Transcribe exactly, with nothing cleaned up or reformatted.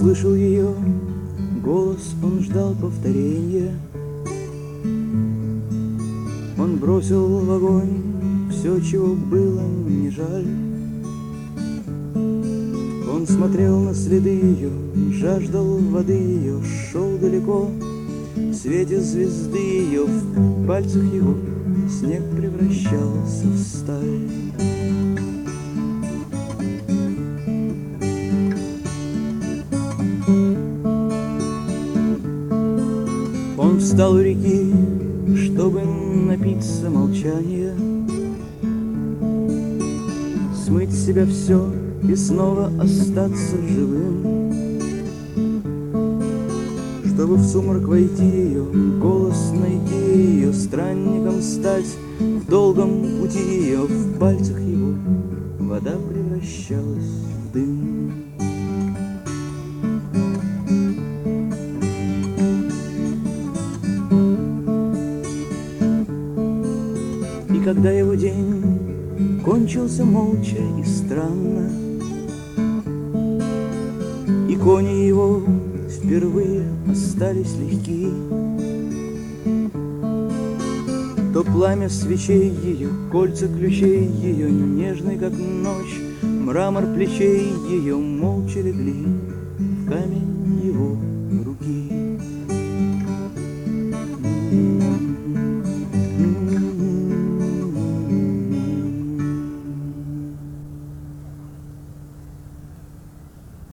услышал ее голос, он ждал повторения. Он бросил в огонь все, чего было не жаль. Он смотрел на следы ее, жаждал воды ее, шел далеко в свете звезды ее, в пальцах его снег превращался в сталь. Он встал у реки, чтобы напиться молчания, смыть с себя все и снова остаться живым, чтобы в сумрак войти ее, голос найти ее, странником стать в долгом пути ее, в пальцах его вода превращалась в дым. И когда его день кончился молча и странно, и кони его впервые остались легки, то пламя свечей ее, кольца ключей ее, нежный как ночь, мрамор плечей ее молча легли в камень его руки.